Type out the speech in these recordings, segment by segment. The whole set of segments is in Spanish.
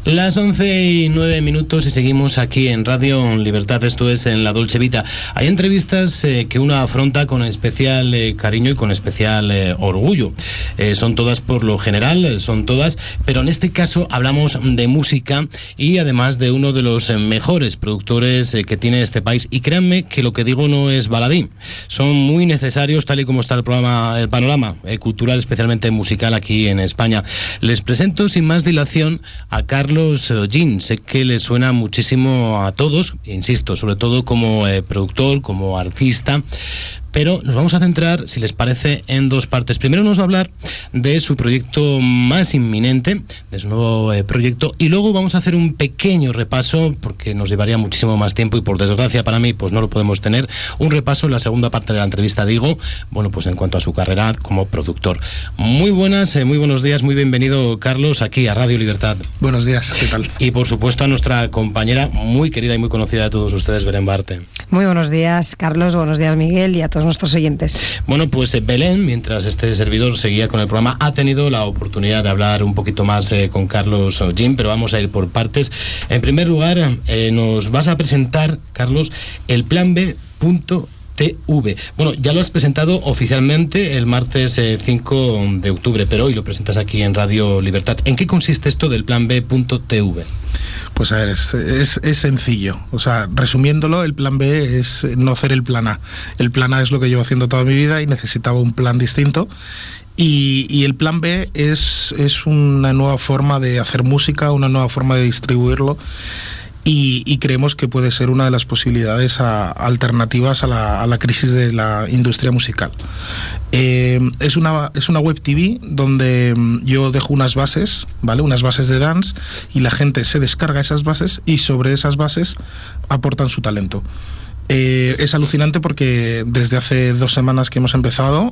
Las 11:09 y seguimos aquí en Radio Libertad, esto es en La Dolce Vita. Hay entrevistas que uno afronta con especial cariño y con especial orgullo. Son todas por lo general, son todas, pero en este caso hablamos de música y además de uno de los mejores productores que tiene este país. Y créanme que lo que digo no es baladí. Son muy necesarios tal y como está el panorama cultural, especialmente musical aquí en España. Les presento sin más dilación a Carlos Jean. Sé que le suena muchísimo a todos, insisto, sobre todo como productor, como artista, pero nos vamos a centrar, si les parece, en dos partes. Primero nos va a hablar de su proyecto más inminente, de su nuevo proyecto, y luego vamos a hacer un pequeño repaso, porque nos llevaría muchísimo más tiempo y por desgracia para mí pues no lo podemos tener, un repaso en la segunda parte de la entrevista, digo, bueno, pues en cuanto a su carrera como productor. Muy buenas, muy buenos días, muy bienvenido Carlos aquí a Radio Libertad. Buenos días, ¿qué tal? Y por supuesto a nuestra compañera muy querida y muy conocida de todos ustedes, Belén Barte. Muy buenos días Carlos, buenos días Miguel y a todos nuestros oyentes. Bueno, pues Belén, mientras este servidor seguía con el programa, ha tenido la oportunidad de hablar un poquito más con Carlos Jean, pero vamos a ir por partes. En primer lugar, nos vas a presentar, Carlos, el Plan B.TV. Bueno, ya lo has presentado oficialmente el martes 5 de octubre, pero hoy lo presentas aquí en Radio Libertad. ¿En qué consiste esto del Plan B.TV? Pues a ver, es sencillo. O sea, resumiéndolo, el plan B es no hacer el plan A. El plan A es lo que llevo haciendo toda mi vida y necesitaba un plan distinto. Y el plan B es una nueva forma de hacer música, una nueva forma de distribuirlo. Y creemos que puede ser una de las posibilidades alternativas a la crisis de la industria musical. Es una web TV donde yo dejo unas bases, ¿vale? Unas bases de dance, y la gente se descarga esas bases y sobre esas bases aportan su talento. Es alucinante porque desde hace 2 semanas que hemos empezado,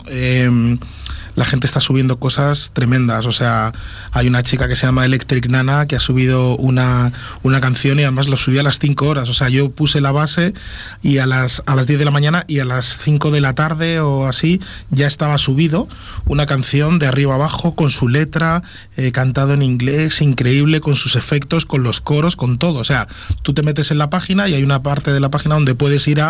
la gente está subiendo cosas tremendas. O sea, hay una chica que se llama Electric Nana que ha subido una canción y además lo subió a las 5 horas. O sea, yo puse la base y a las 10 de la mañana y a las 5 de la tarde o así ya estaba subido una canción de arriba abajo con su letra, cantado en inglés, increíble, con sus efectos, con los coros, con todo. O sea, tú te metes en la página y hay una parte de la página donde puedes ir a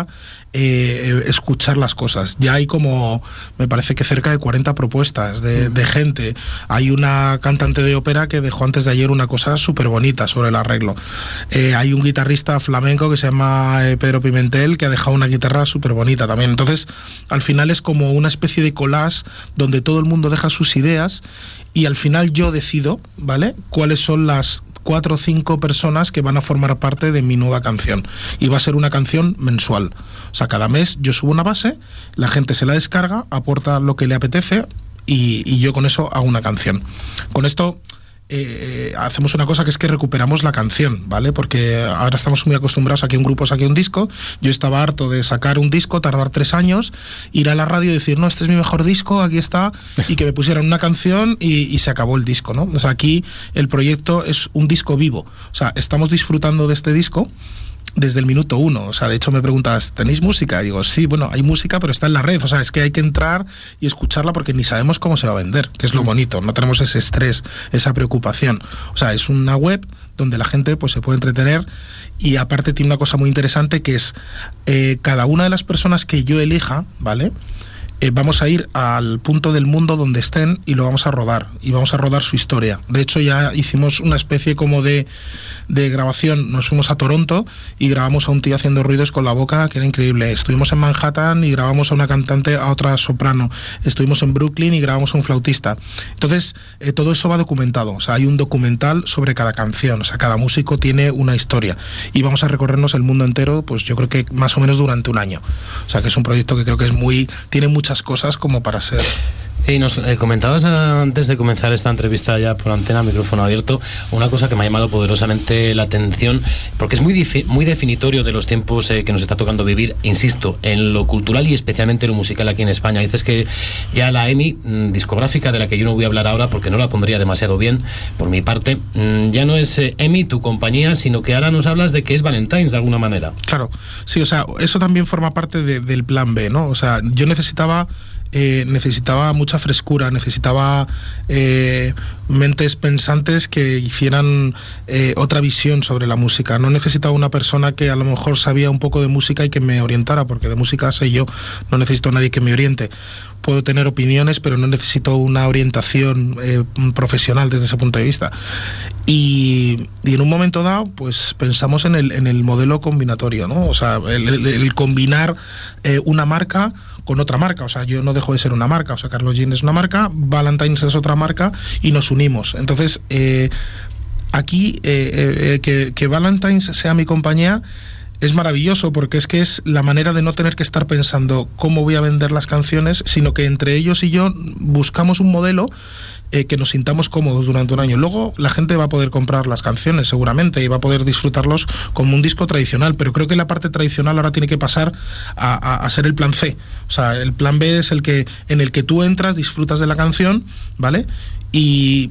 escuchar las cosas. Ya hay como, me parece que cerca de 40 propuestas de gente. Hay una cantante de ópera que dejó antes de ayer una cosa súper bonita sobre el arreglo. Hay un guitarrista flamenco que se llama Pedro Pimentel que ha dejado una guitarra súper bonita también. Entonces, al final es como una especie de collage donde todo el mundo deja sus ideas y al final yo decido, ¿vale?, cuáles son las 4 o 5 personas que van a formar parte de mi nueva canción. Y va a ser una canción mensual. O sea, cada mes yo subo una base, la gente se la descarga, aporta lo que le apetece y yo con eso hago una canción. Con esto hacemos una cosa que es que recuperamos la canción, ¿vale? Porque ahora estamos muy acostumbrados a que un grupo saque un disco. Yo estaba harto de sacar un disco, tardar 3 años, ir a la radio y decir, no, este es mi mejor disco, aquí está, y que me pusieran una canción y se acabó el disco, ¿no? O sea, aquí el proyecto es un disco vivo. O sea, estamos disfrutando de este disco desde el minuto 1. O sea, de hecho me preguntas, ¿tenéis música? Y digo, sí, bueno, hay música, pero está en la red. O sea, es que hay que entrar y escucharla porque ni sabemos cómo se va a vender, que es lo bonito. No tenemos ese estrés, esa preocupación. O sea, es una web donde la gente pues se puede entretener y aparte tiene una cosa muy interesante que es cada una de las personas que yo elija, ¿vale?, vamos a ir al punto del mundo donde estén y lo vamos a rodar, y vamos a rodar su historia. De hecho, ya hicimos una especie como de grabación. Nos fuimos a Toronto y grabamos a un tío haciendo ruidos con la boca, que era increíble. Estuvimos en Manhattan y grabamos a una cantante, a otra soprano. Estuvimos en Brooklyn y grabamos a un flautista. Entonces, todo eso va documentado. O sea, hay un documental sobre cada canción. O sea, cada músico tiene una historia. Y vamos a recorrernos el mundo entero, pues yo creo que más o menos durante un año. O sea, que es un proyecto que creo que tiene muchas cosas como para ser. Y nos comentabas antes de comenzar esta entrevista ya por antena, micrófono abierto, una cosa que me ha llamado poderosamente la atención, porque es muy definitorio de los tiempos que nos está tocando vivir, insisto, en lo cultural y especialmente en lo musical aquí en España. Dices que ya la EMI, discográfica, de la que yo no voy a hablar ahora porque no la pondría demasiado bien por mi parte, ya no es EMI, tu compañía, sino que ahora nos hablas de que es Valentine's de alguna manera. Claro, sí, o sea, eso también forma parte del plan B, ¿no? O sea, yo necesitaba necesitaba mucha frescura, necesitaba mentes pensantes que hicieran otra visión sobre la música. No necesitaba una persona que a lo mejor sabía un poco de música y que me orientara, porque de música sé yo, no necesito a nadie que me oriente. Puedo tener opiniones, pero no necesito una orientación profesional desde ese punto de vista. Y en un momento dado, pues pensamos en el modelo combinatorio, ¿no? O sea, el combinar una marca con otra marca. O sea, yo no dejo de ser una marca. O sea, Carlos Jean es una marca, Valentine's es otra marca y nos unimos. Entonces, aquí, que Valentine's sea mi compañía es maravilloso, porque es que es la manera de no tener que estar pensando cómo voy a vender las canciones, sino que entre ellos y yo buscamos un modelo que nos sintamos cómodos durante un año. Luego la gente va a poder comprar las canciones seguramente y va a poder disfrutarlos como un disco tradicional, pero creo que la parte tradicional ahora tiene que pasar a ser el plan C. O sea, el plan B es en el que tú entras, disfrutas de la canción, ¿vale? Y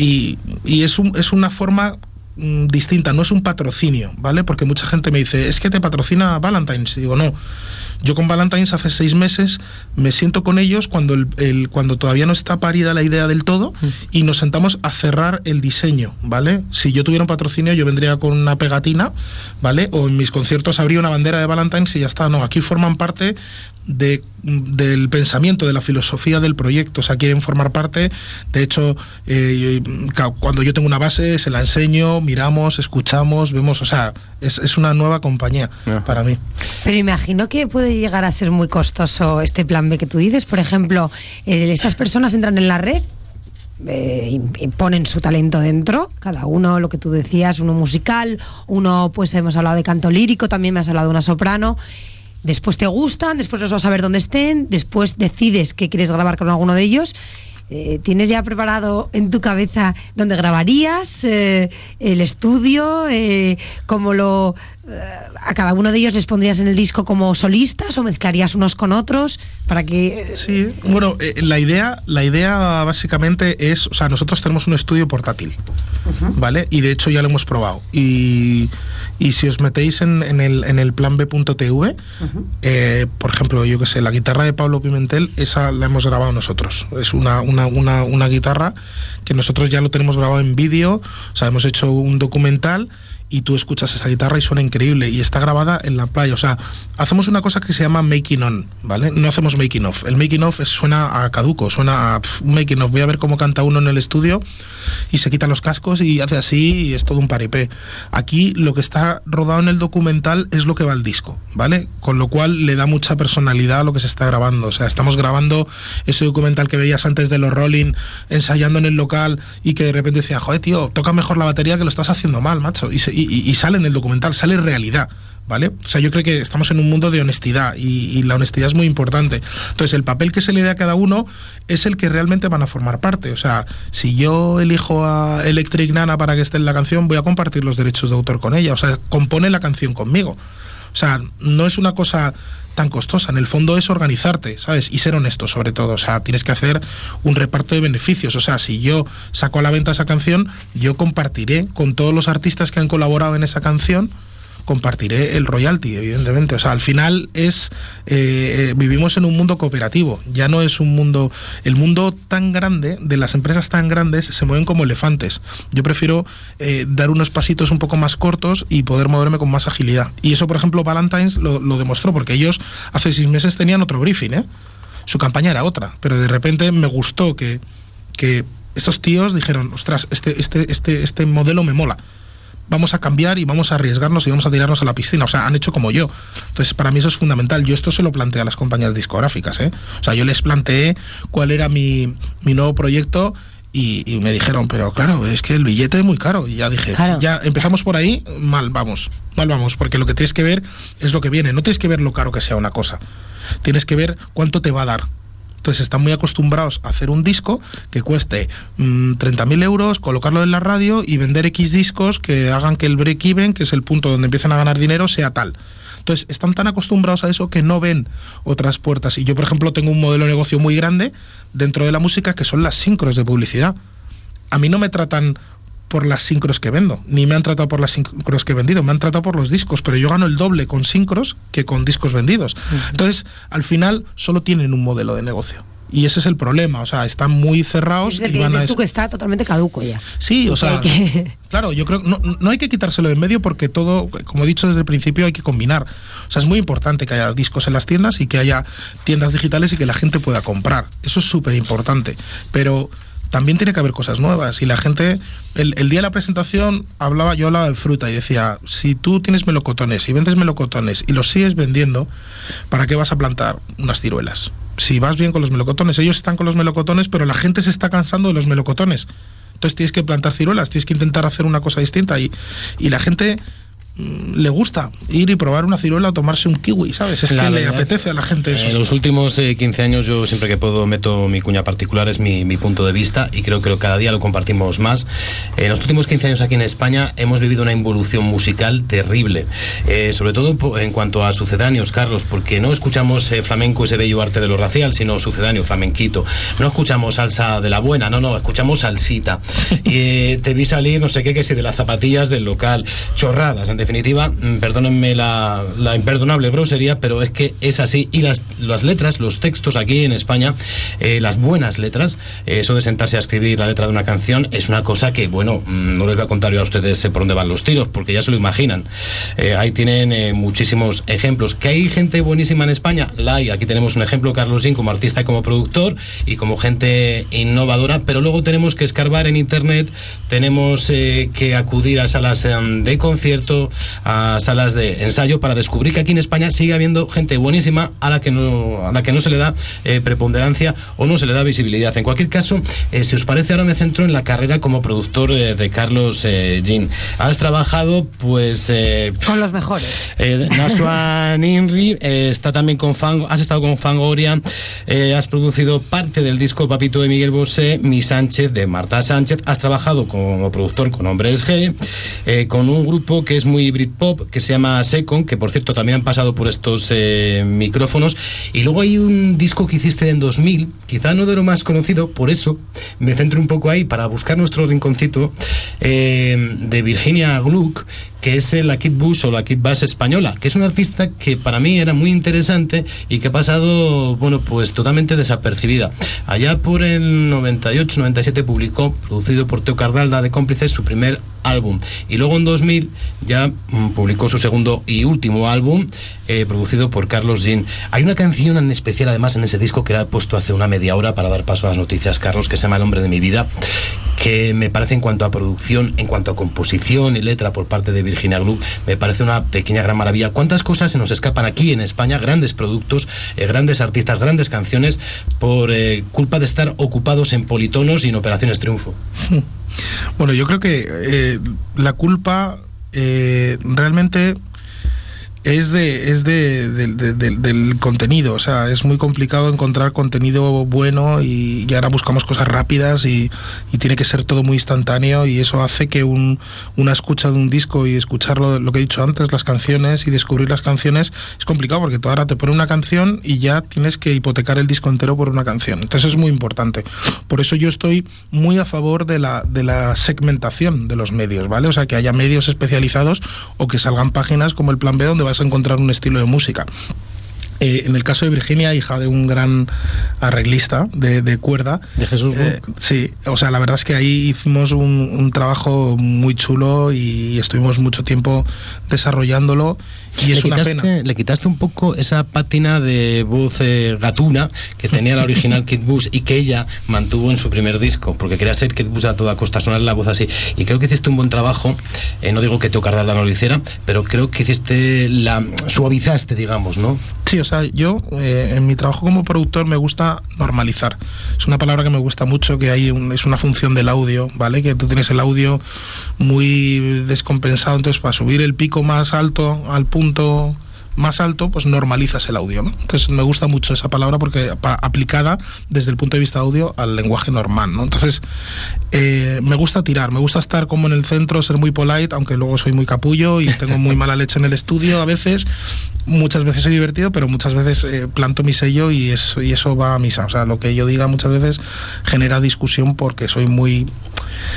es una forma distinta, no es un patrocinio, ¿vale? Porque mucha gente me dice, es que te patrocina Valentine's. Y digo, no. Yo con Valentine's hace 6 meses me siento con ellos cuando cuando todavía no está parida la idea del todo y nos sentamos a cerrar el diseño, ¿vale? Si yo tuviera un patrocinio, yo vendría con una pegatina, ¿vale? O en mis conciertos habría una bandera de Valentine's y ya está. No, aquí forman parte del pensamiento, de la filosofía del proyecto. O sea, quieren formar parte. De hecho, cuando yo tengo una base, se la enseño, miramos, escuchamos, vemos. O sea, es una nueva compañía para mí. Pero imagino que puede llegar a ser muy costoso este plan B que tú dices. Por ejemplo, esas personas entran en la red, y ponen su talento dentro, cada uno, lo que tú decías, uno musical, uno, pues hemos hablado de canto lírico, también me has hablado de una soprano. Después te gustan, después los vas a ver dónde estén, después decides que quieres grabar con alguno de ellos. ¿Tienes ya preparado en tu cabeza dónde grabarías, el estudio, cómo a cada uno de ellos les pondrías en el disco como solistas o mezclarías unos con otros para que...? Sí, bueno, la idea básicamente es, o sea, nosotros tenemos un estudio portátil, ¿vale? Y de hecho ya lo hemos probado. Y si os metéis en el planb.tv, por ejemplo, yo que sé, la guitarra de Pablo Pimentel, esa la hemos grabado nosotros. Es una guitarra que nosotros ya lo tenemos grabado en vídeo. O sea, hemos hecho un documental y tú escuchas esa guitarra y suena increíble, y está grabada en la playa. O sea, hacemos una cosa que se llama making on, ¿vale? No hacemos making off. El making off suena a caduco, suena a making off. Voy a ver cómo canta uno en el estudio y se quita los cascos y hace así y es todo un paripé. Aquí lo que está rodado en el documental es lo que va al disco, ¿vale? Con lo cual le da mucha personalidad a lo que se está grabando. O sea, estamos grabando ese documental que veías antes de los Rolling, ensayando en el local, y que de repente decían, joder, tío, toca mejor la batería, que lo estás haciendo mal, macho. Y sale en el documental, sale realidad, ¿vale? O sea, yo creo que estamos en un mundo de honestidad y la honestidad es muy importante. Entonces, el papel que se le dé a cada uno es el que realmente van a formar parte. O sea, si yo elijo a Electric Nana para que esté en la canción, voy a compartir los derechos de autor con ella. O sea, compone la canción conmigo. O sea, no es una cosa tan costosa. En el fondo es organizarte, ¿sabes? Y ser honesto, sobre todo. O sea, tienes que hacer un reparto de beneficios. O sea, si yo saco a la venta esa canción, yo compartiré con todos los artistas que han colaborado en esa canción, compartiré el royalty, evidentemente. O sea, al final vivimos en un mundo cooperativo, ya no es un mundo... El mundo tan grande, de las empresas tan grandes, se mueven como elefantes. Yo prefiero dar unos pasitos un poco más cortos y poder moverme con más agilidad. Y eso, por ejemplo, Valentine's lo demostró, porque ellos hace 6 meses tenían otro briefing, Su campaña era otra, pero de repente me gustó que estos tíos dijeron, ostras, este modelo me mola. Vamos a cambiar y vamos a arriesgarnos y vamos a tirarnos a la piscina. O sea, han hecho como yo. Entonces, para mí eso es fundamental. Yo esto se lo planteé a las compañías discográficas, O sea, yo les planteé cuál era mi nuevo proyecto y me dijeron, pero claro, es que el billete es muy caro. Y ya dije, claro, si ya empezamos por ahí, mal vamos, porque lo que tienes que ver es lo que viene. No tienes que ver lo caro que sea una cosa. Tienes que ver cuánto te va a dar. Entonces están muy acostumbrados a hacer un disco que cueste 30.000 euros, colocarlo en la radio y vender X discos que hagan que el break-even, que es el punto donde empiezan a ganar dinero, sea tal. Entonces están tan acostumbrados a eso que no ven otras puertas. Y yo, por ejemplo, tengo un modelo de negocio muy grande dentro de la música, que son las sincros de publicidad. A mí no me tratan por las sincros que vendo, ni me han tratado por las sincros que he vendido, me han tratado por los discos, pero yo gano el doble con sincros que con discos vendidos. Entonces, al final, solo tienen un modelo de negocio. Y ese es el problema, o sea, están muy cerrados. Es el que dices tú que está totalmente caduco ya. Sí, o sea, claro, yo creo que no hay que quitárselo de en medio porque todo, como he dicho desde el principio, hay que combinar. O sea, es muy importante que haya discos en las tiendas y que haya tiendas digitales y que la gente pueda comprar. Eso es súper importante. Pero también tiene que haber cosas nuevas y la gente, el día de la presentación yo hablaba de fruta y decía, si tú tienes melocotones y vendes melocotones y los sigues vendiendo, ¿para qué vas a plantar unas ciruelas? Si vas bien con los melocotones, ellos están con los melocotones, pero la gente se está cansando de los melocotones. Entonces tienes que plantar ciruelas, tienes que intentar hacer una cosa distinta y la gente le gusta ir y probar una ciruela o tomarse un kiwi, ¿sabes? Es que le apetece a la gente eso. En los últimos 15 años yo siempre que puedo meto mi cuña particular, es mi punto de vista y creo que cada día lo compartimos más. En los últimos 15 años aquí en España hemos vivido una involución musical terrible, sobre todo en cuanto a sucedáneos, Carlos, porque no escuchamos flamenco, ese bello arte de lo racial, sino sucedáneo, flamenquito. No escuchamos salsa de la buena, no, escuchamos salsita. Y te vi salir, no sé qué, que si de las zapatillas del local, chorradas, en definitiva, perdónenme la imperdonable grosería, pero es que es así. Y las letras, los textos aquí en España, las buenas letras, eso de sentarse a escribir la letra de una canción, es una cosa que, bueno, no les voy a contar yo a ustedes por dónde van los tiros, porque ya se lo imaginan. Ahí tienen muchísimos ejemplos. ¿Que hay gente buenísima en España? La hay. Aquí tenemos un ejemplo, Carlos Jean, como artista y como productor, y como gente innovadora, pero luego tenemos que escarbar en internet, tenemos que acudir a salas de concierto, a salas de ensayo para descubrir que aquí en España sigue habiendo gente buenísima a la que no se le da preponderancia o no se le da visibilidad. En cualquier caso, si os parece, ahora me centro en la carrera como productor de Carlos Jean. Has trabajado pues con los mejores. Nashua Ninri, está también has estado con Fangoria, has producido parte del disco Papito de Miguel Bosé, Mi Sánchez de Marta Sánchez, has trabajado como productor con Hombres G, con un grupo que es muy Britpop, que se llama Second, que por cierto también han pasado por estos micrófonos, y luego hay un disco que hiciste en 2000, quizá no de lo más conocido, por eso me centro un poco ahí para buscar nuestro rinconcito, de Virginia Gluck, que es la Kid Bush o la Kid Bass española, que es una artista que para mí era muy interesante y que ha pasado, bueno, pues totalmente desapercibida. Allá por el 98-97 publicó, producido por Teo Cardalda de Cómplices, su primer álbum, y luego en 2000 ya publicó su segundo y último álbum, producido por Carlos Jean. Hay una canción en especial además en ese disco que la he puesto hace una media hora para dar paso a las noticias, Carlos, que se llama El hombre de mi vida, que me parece, en cuanto a producción, en cuanto a composición y letra por parte de Virginia Gluck, me parece una pequeña gran maravilla. ¿Cuántas cosas se nos escapan aquí en España? Grandes productos, grandes artistas, grandes canciones, por culpa de estar ocupados en politonos y en operaciones triunfo. Bueno, yo creo que la culpa realmente es del contenido. O sea, es muy complicado encontrar contenido bueno y ahora buscamos cosas rápidas y tiene que ser todo muy instantáneo, y eso hace que una escucha de un disco y escucharlo, lo que he dicho antes, las canciones y descubrir las canciones, es complicado porque tú ahora te pones una canción y ya tienes que hipotecar el disco entero por una canción. Entonces es muy importante. Por eso yo estoy muy a favor de la segmentación de los medios, ¿vale? O sea, que haya medios especializados o que salgan páginas como el Plan B donde vas a encontrar un estilo de música. En el caso de Virginia, hija de un gran arreglista de cuerda, de Jesús sí, o sea, la verdad es que ahí hicimos un trabajo muy chulo y estuvimos mucho tiempo desarrollándolo, y es una pena. Le quitaste un poco esa pátina de voz gatuna que tenía la original Kate Bush y que ella mantuvo en su primer disco, porque quería ser Kate Bush a toda costa, sonar la voz así, y creo que hiciste un buen trabajo. No digo que Teo Cardalda no lo hiciera, pero creo que suavizaste, digamos, ¿no? Sí, o sea, yo en mi trabajo como productor me gusta normalizar. Es una palabra que me gusta mucho, que es una función del audio, ¿vale? Que tú tienes el audio muy descompensado, entonces para subir el pico más alto al punto más alto, pues normalizas el audio, ¿no? Entonces me gusta mucho esa palabra porque aplicada desde el punto de vista audio al lenguaje normal, ¿no? Entonces me gusta tirar, me gusta estar como en el centro, ser muy polite, aunque luego soy muy capullo y tengo muy mala leche en el estudio a veces. Muchas veces soy divertido, pero muchas veces planto mi sello y eso va a misa. O sea, lo que yo diga muchas veces genera discusión porque soy muy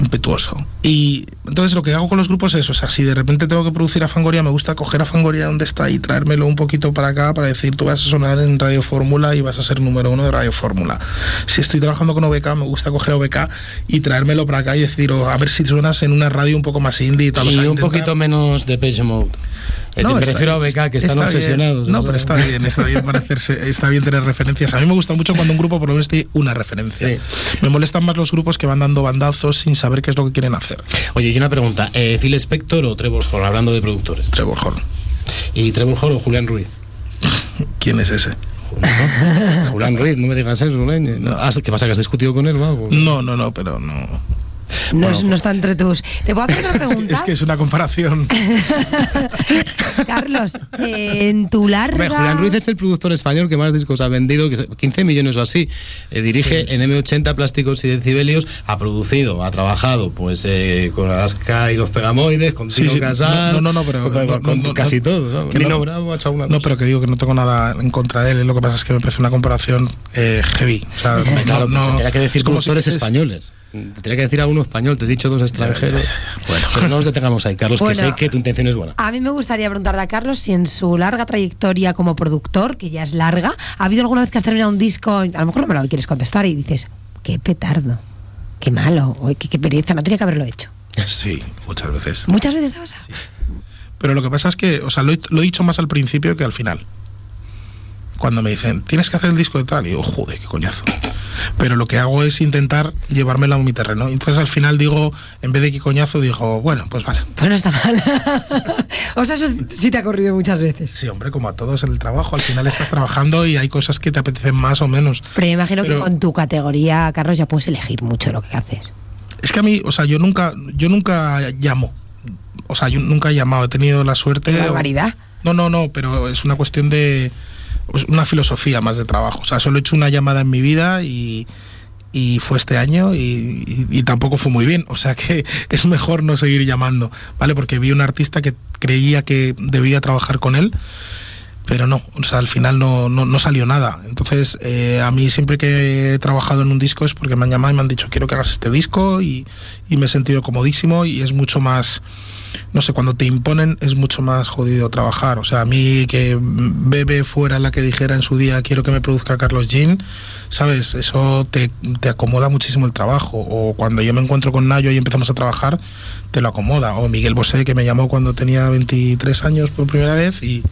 impetuoso. Y entonces lo que hago con los grupos es, o sea, si de repente tengo que producir a Fangoria, me gusta coger a Fangoria donde está y traérmelo un poquito para acá para decir, tú vas a sonar en Radio Fórmula y vas a ser número 1 de Radio Fórmula. Si estoy trabajando con OBK, me gusta coger a OBK y traérmelo para acá y decir, a ver si suenas en una radio un poco más indie y tal. Y o sea, un poquito menos de Depeche Mode. No, me refiero a OBK, que están obsesionados. No, pero está bien parecerse, está bien tener referencias. A mí me gusta mucho cuando un grupo por lo menos tiene una referencia. Sí. Me molestan más los grupos que van dando bandazos sin saber qué es lo que quieren hacer. Oye, y una pregunta, ¿Phil Spector o Trevor Horn, hablando de productores? Trevor Horn. ¿Y Trevor Horn o Julián Ruiz? ¿Quién es ese? Julián Ruiz, no me digas eso, Leñe. No. ¿Qué pasa, que has discutido con él? No, pero no... No está entre tus... ¿Te puedo hacer una pregunta? Es que es una comparación. Carlos, en tu larga... Julián Ruiz es el productor español que más discos ha vendido, 15 millones o así. Dirige en M80 Plásticos y Decibelios, ha producido, ha trabajado pues con Alaska y los Pegamoides, con Tino Casal, con casi todo. Nino Bravo ha hecho una cosa. No, pero que digo que no tengo nada en contra de él, lo que pasa es que me parece una comparación heavy. O sea, claro, tendría que decir productores españoles. Te tenía que decir alguno español, te he dicho 2 extranjeros. Bueno, pero no nos detengamos ahí, Carlos, que sé que tu intención es buena. A mí me gustaría preguntarle a Carlos si en su larga trayectoria como productor, que ya es larga, ¿ha habido alguna vez que has terminado un disco, a lo mejor no me lo quieres contestar, y dices, qué petardo, qué malo, qué pereza, no tenía que haberlo hecho? Sí, muchas veces. ¿Muchas veces te pasa? Sí. Pero lo que pasa es que, o sea, lo he dicho más al principio que al final. Cuando me dicen, tienes que hacer el disco de tal, y digo, joder, qué coñazo. Pero lo que hago es intentar llevármelo a mi terreno. Entonces al final digo, en vez de qué coñazo, digo, bueno, pues vale. Pues no está mal. O sea, eso sí te ha ocurrido muchas veces. Sí, hombre, como a todos en el trabajo, al final estás trabajando y hay cosas que te apetecen más o menos. Pero yo imagino que con tu categoría, Carlos, ya puedes elegir mucho lo que haces. Es que a mí, o sea, yo nunca llamo. O sea, yo nunca he llamado, he tenido la suerte... ¿Qué barbaridad? No, pero es una cuestión de... Pues una filosofía más de trabajo. O sea, solo he hecho una llamada en mi vida y fue este año y tampoco fue muy bien. O sea que es mejor no seguir llamando, ¿vale? Porque vi un artista que creía que debía trabajar con él, pero no, o sea, al final no salió nada. Entonces, a mí siempre que he trabajado en un disco es porque me han llamado y me han dicho, quiero que hagas este disco, y me he sentido comodísimo, y es mucho más... No sé, cuando te imponen es mucho más jodido trabajar. O sea, a mí que Bebe fuera la que dijera en su día quiero que me produzca Carlos Jean, ¿sabes? Eso te acomoda muchísimo el trabajo. O cuando yo me encuentro con Nayo y empezamos a trabajar, te lo acomoda. O Miguel Bosé, que me llamó cuando tenía 23 años por primera vez y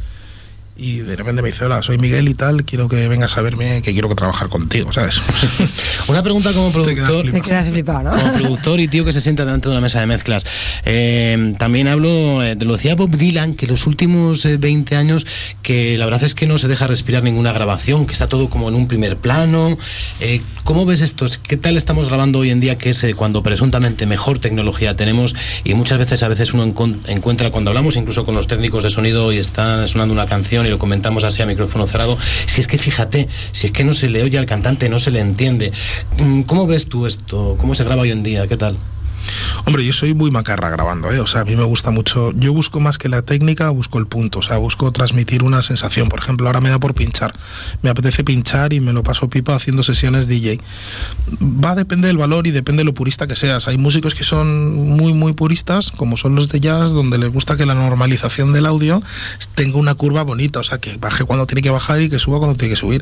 de repente me dice, hola, soy Miguel y tal, quiero que vengas a verme, que quiero que trabajar contigo, ¿sabes? Una pregunta como productor. Te quedas flipado, ¿no? Como productor y tío que se sienta delante de una mesa de mezclas. También hablo de lo decía Bob Dylan, que los últimos 20 años, que la verdad es que no se deja respirar ninguna grabación, que está todo como en un primer plano. ¿Cómo ves esto? ¿Qué tal estamos grabando hoy en día, que es cuando presuntamente mejor tecnología tenemos, y muchas veces uno encuentra, cuando hablamos incluso con los técnicos de sonido y está sonando una canción y lo comentamos así a micrófono cerrado, si es que fíjate, si es que no se le oye al cantante, no se le entiende? ¿Cómo ves tú esto? ¿Cómo se graba hoy en día? ¿Qué tal? Hombre, yo soy muy macarra grabando, o sea, a mí me gusta mucho, yo busco más que la técnica, busco el punto, o sea, busco transmitir una sensación. Por ejemplo, ahora me da por pinchar, me apetece pinchar y me lo paso pipa haciendo sesiones DJ. Va a depender del valor y depende de lo purista que seas. Hay músicos que son muy, muy puristas, como son los de jazz, donde les gusta que la normalización del audio tenga una curva bonita, o sea, que baje cuando tiene que bajar y que suba cuando tiene que subir.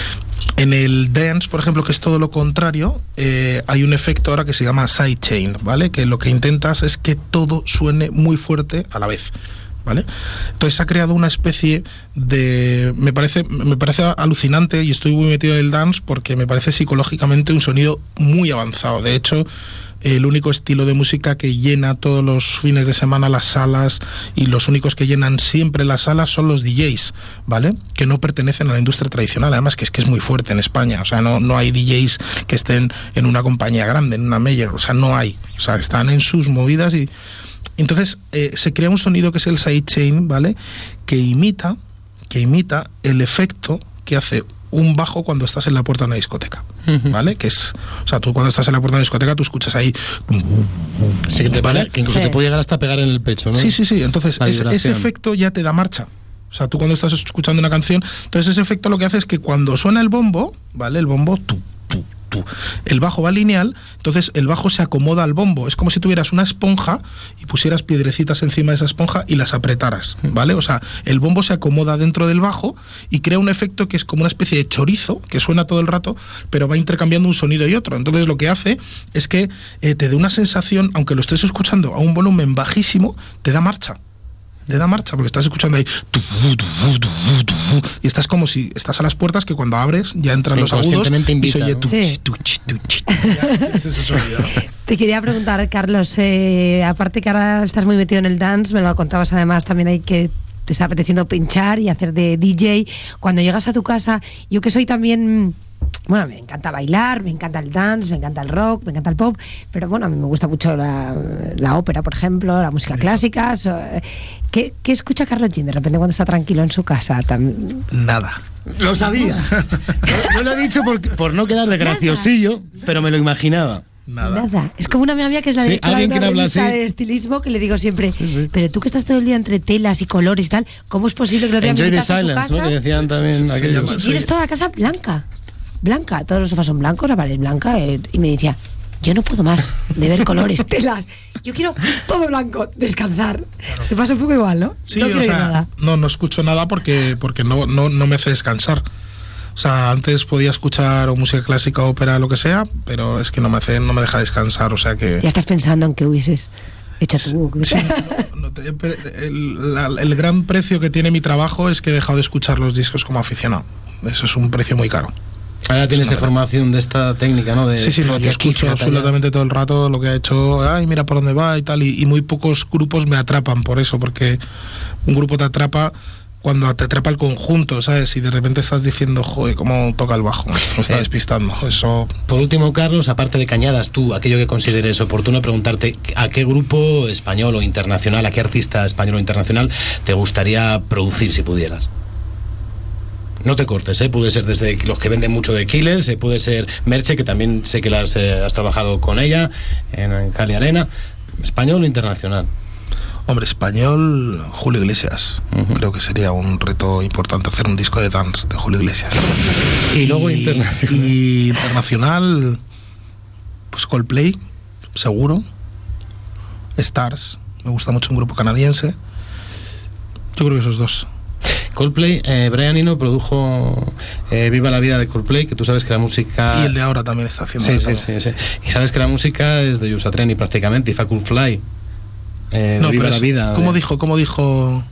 En el dance, por ejemplo, que es todo lo contrario, hay un efecto ahora que se llama sidechain, ¿vale? Que lo que intentas es que todo suene muy fuerte a la vez, ¿vale? Entonces se ha creado una especie de... Me parece alucinante, y estoy muy metido en el dance porque me parece psicológicamente un sonido muy avanzado. De hecho, el único estilo de música que llena todos los fines de semana las salas, y los únicos que llenan siempre las salas, son los DJs, ¿vale? Que no pertenecen a la industria tradicional, además que es muy fuerte en España. O sea, no hay DJs que estén en una compañía grande, en una major, o sea, no hay. O sea, están en sus movidas y... Entonces, se crea un sonido que es el sidechain, ¿vale? Que imita el efecto que hace un bajo cuando estás en la puerta de una discoteca, ¿vale? Que es, o sea, tú cuando estás en la puerta de una discoteca, tú escuchas ahí... Sí, ¿vale? Que incluso te puede llegar hasta pegar en el pecho, ¿no? Sí. Entonces, ese efecto ya te da marcha. O sea, tú cuando estás escuchando una canción, entonces ese efecto lo que hace es que cuando suena el bombo, ¿vale? El bombo, tu. El bajo va lineal, entonces el bajo se acomoda al bombo. Es como si tuvieras una esponja y pusieras piedrecitas encima de esa esponja y las apretaras, ¿vale? O sea, el bombo se acomoda dentro del bajo y crea un efecto que es como una especie de chorizo que suena todo el rato, pero va intercambiando un sonido y otro. Entonces lo que hace es que te dé una sensación, aunque lo estés escuchando a un volumen bajísimo, te da marcha, porque estás escuchando ahí y estás como si estás a las puertas que cuando abres ya entran los agudos y se oye Te quería preguntar, Carlos, aparte que ahora estás muy metido en el dance, me lo contabas además, también hay que te está apeteciendo pinchar y hacer de DJ. Cuando llegas a tu casa, yo que soy también... Bueno, me encanta bailar, me encanta el dance, me encanta el rock, me encanta el pop, pero bueno, a mí me gusta mucho la ópera, por ejemplo, la música clásica. ¿Qué escucha Carlos Jean de repente cuando está tranquilo en su casa? Nada. Lo sabía. No lo he dicho por no quedar de graciosillo, pero me lo imaginaba. Nada. Es como una amiga mía que es la directora de una revista de estilismo, que le digo siempre, pero tú que estás todo el día entre telas y colores y tal, ¿cómo es posible que no te invitas a su casa? ¿No? Que decían también y tienes toda la casa blanca, todos los sofás son blancos, la pared es blanca, y me decía, yo no puedo más de ver colores, telas, yo quiero todo blanco, descansar. Claro. Te pasa un poco igual, ¿no? Sí, no, nada. No escucho nada porque no me hace descansar. O sea, antes podía escuchar música clásica, ópera, lo que sea, pero es que no me deja descansar, o sea que... Ya estás pensando en qué hubieses hecho tú. Sí, el gran precio que tiene mi trabajo es que he dejado de escuchar los discos como aficionado. Eso es un precio muy caro. Ahora tienes de formación de esta técnica, ¿no? Yo escucho absolutamente todo el rato lo que ha hecho, ay, mira por dónde va y tal, y muy pocos grupos me atrapan por eso, porque un grupo te atrapa cuando te atrapa el conjunto, ¿sabes? Y de repente estás diciendo, joder, cómo toca el bajo, me está despistando. Eso. Por último, Carlos, aparte de Cañadas, tú, aquello que consideres oportuno, preguntarte a qué grupo español o internacional, a qué artista español o internacional te gustaría producir si pudieras. No te cortes, puede ser desde los que venden mucho de Killers, puede ser Merche, que también sé que has trabajado con ella en Cali Arena. ¿Español o internacional? Hombre, español, Julio Iglesias. Creo que sería un reto importante hacer un disco de dance de Julio Iglesias. Y luego internacional. Y internacional, pues Coldplay, seguro. Stars, me gusta mucho un grupo canadiense. Yo creo que esos dos. Coldplay, Brian Eno produjo Viva la vida de Coldplay, que tú sabes que la música... Y el de ahora también está haciendo. Sí. Y sabes que la música es de Joe Satriani prácticamente, y Could Fly. Viva la vida. ¿Cómo dijo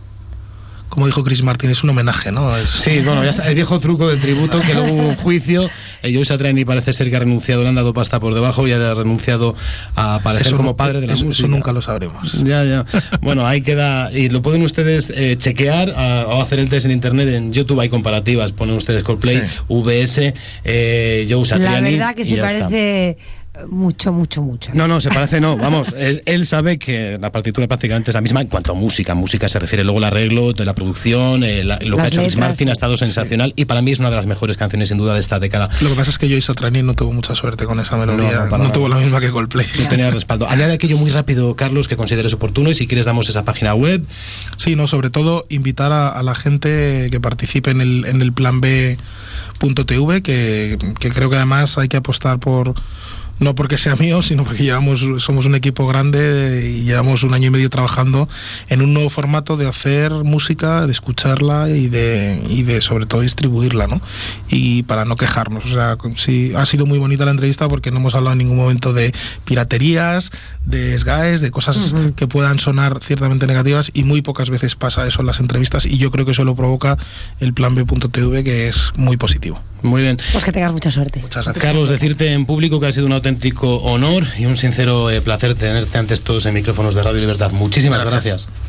Chris Martin? Es un homenaje, ¿no? Sí, bueno, ya el viejo truco del tributo, que luego hubo un juicio. Joe Satriani parece ser que ha renunciado, le han dado pasta por debajo y ha renunciado a aparecer como padre de la música. Eso nunca lo sabremos. Ya. Bueno, ahí queda. Y lo pueden ustedes chequear o hacer el test en internet. En YouTube hay comparativas. Ponen ustedes Coldplay, VS, Joe Satriani. La verdad que se parece... Está. Mucho. No, se parece, no, vamos, él sabe que la partitura prácticamente es la misma en cuanto a música se refiere, luego el arreglo de la producción, lo que ha hecho Chris Martin ha estado sensacional y para mí es una de las mejores canciones sin duda de esta década. Lo que pasa es que Joe Satriani no tuvo mucha suerte con esa melodía, no tuvo la misma que Coldplay. No tenía respaldo. Añade aquello muy rápido, Carlos, que consideres oportuno y si quieres damos esa página web. Sí, sobre todo invitar a la gente que participe en el plan B.tv, que creo que además hay que apostar por... No porque sea mío, sino porque somos un equipo grande y llevamos 1 año y medio trabajando en un nuevo formato de hacer música, de escucharla y de sobre todo distribuirla, ¿no? Y para no quejarnos. O sea, sí, ha sido muy bonita la entrevista porque no hemos hablado en ningún momento de piraterías, de SGAEs, de cosas que puedan sonar ciertamente negativas y muy pocas veces pasa eso en las entrevistas y yo creo que eso lo provoca el plan B.tv, que es muy positivo. Muy bien. Pues que tengas mucha suerte. Muchas gracias. Carlos, decirte en público que ha sido un auténtico honor y un sincero placer tenerte ante estos micrófonos de Radio Libertad. Muchísimas gracias.